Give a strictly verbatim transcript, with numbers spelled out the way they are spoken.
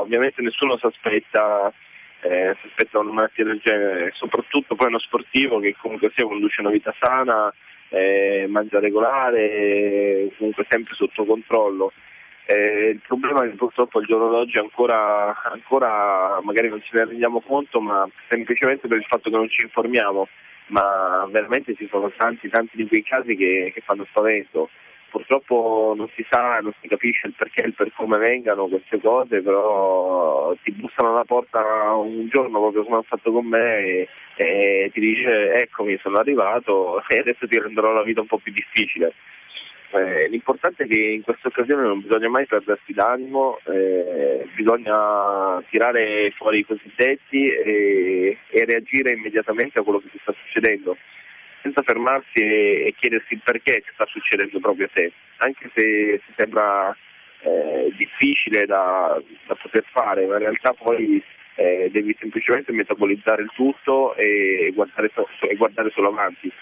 ovviamente nessuno si aspetta eh, si aspetta una malattia del genere, soprattutto poi uno sportivo che comunque sia conduce una vita sana, eh, mangia regolare, comunque sempre sotto controllo. Eh, il problema è che purtroppo al giorno d'oggi ancora, ancora magari non ce ne rendiamo conto, ma semplicemente per il fatto che non ci informiamo, ma veramente ci sono tanti tanti di quei casi che, che fanno spavento. Purtroppo non si sa, non si capisce il perché e il per come vengano queste cose, però ti bussano alla porta un giorno proprio come hanno fatto con me e, e ti dice eccomi, sono arrivato e adesso ti renderò la vita un po' più difficile. Eh, l'importante è che in questa occasione non bisogna mai perdersi d'animo, eh, bisogna tirare fuori i cosiddetti e, e reagire immediatamente a quello che ti sta succedendo, senza fermarsi e, e chiedersi il perché ti sta succedendo proprio a te, anche se, se sembra eh, difficile da, da poter fare, ma in realtà poi eh, devi semplicemente metabolizzare il tutto e guardare, so- e guardare solo avanti.